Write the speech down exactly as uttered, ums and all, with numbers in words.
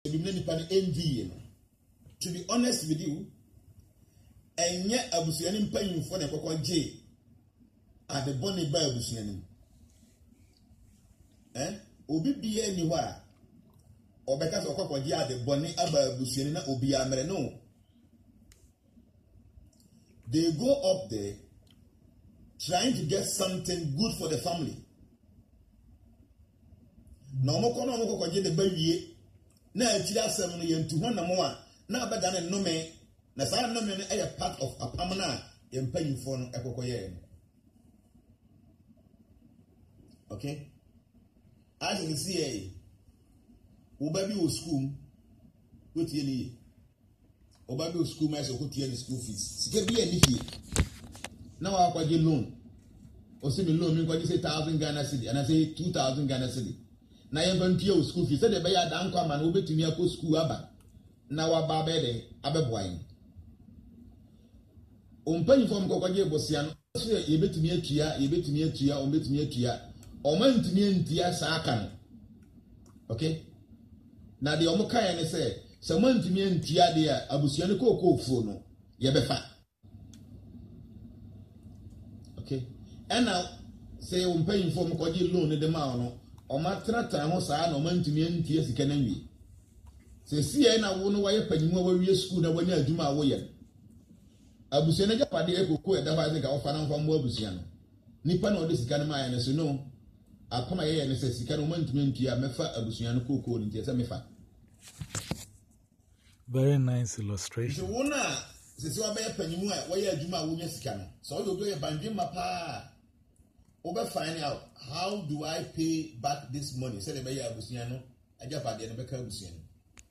be many pan envy. To be honest with you, and yet I was an paying for the Coco J at the Bonnie Bible. Eh? Obi be anywhere. Or because of Coco J at the Bonnie Abba Busiana Obi Amereno. They go up there trying to get something good for the family. No more corner of the baby. Now, it's just seven years to one more. Now, but then no me. Na sa no me a part of a permanent in paying for no ekokoye. Okay? As you can see, Obabi o school, go to any Obabi o school, my so go to any school fees. Sike bi any fee. Now I kwaje loan. O se me loan, me kwaje say thousand Ghana cedi, and I say two thousand Ghana cedi. Na yen ban pie o school fees. Say the be ya dan kwa man obetumi akọ school aba. Na wa ba be de abeboan. Umpanyi fom kokwaje bosia no so ye betumi atua ye betumi atua o betumi atua o man ntumi antia saa aka no. Okay? Na de omo kan ne say se man ntumi antia de a abusia ne kokofo no ye befa. Okay? And now say umpanyi fom kokwaje loan ne de ma no o matrata ho saa no man ntumi antia sika na nwi. Se sie na wo no waye panyimu wa wie school na wani adwuma a wo ye. Abusiana japade ekoko e dafa zeka ofa na mfa mo abusiana nipa na ode sika na ma ya so no akoma ye ye ne se sika no mantumi ntua mefa abusiana koko ni tie se mefa. Very nice illustration. So wona se se wa be panyimu a wo ye adwuma a wo nya sika no so do do ye bandwema pa obe find out how do I pay back this money say le be ye abusiana ajapade no be ka abusiana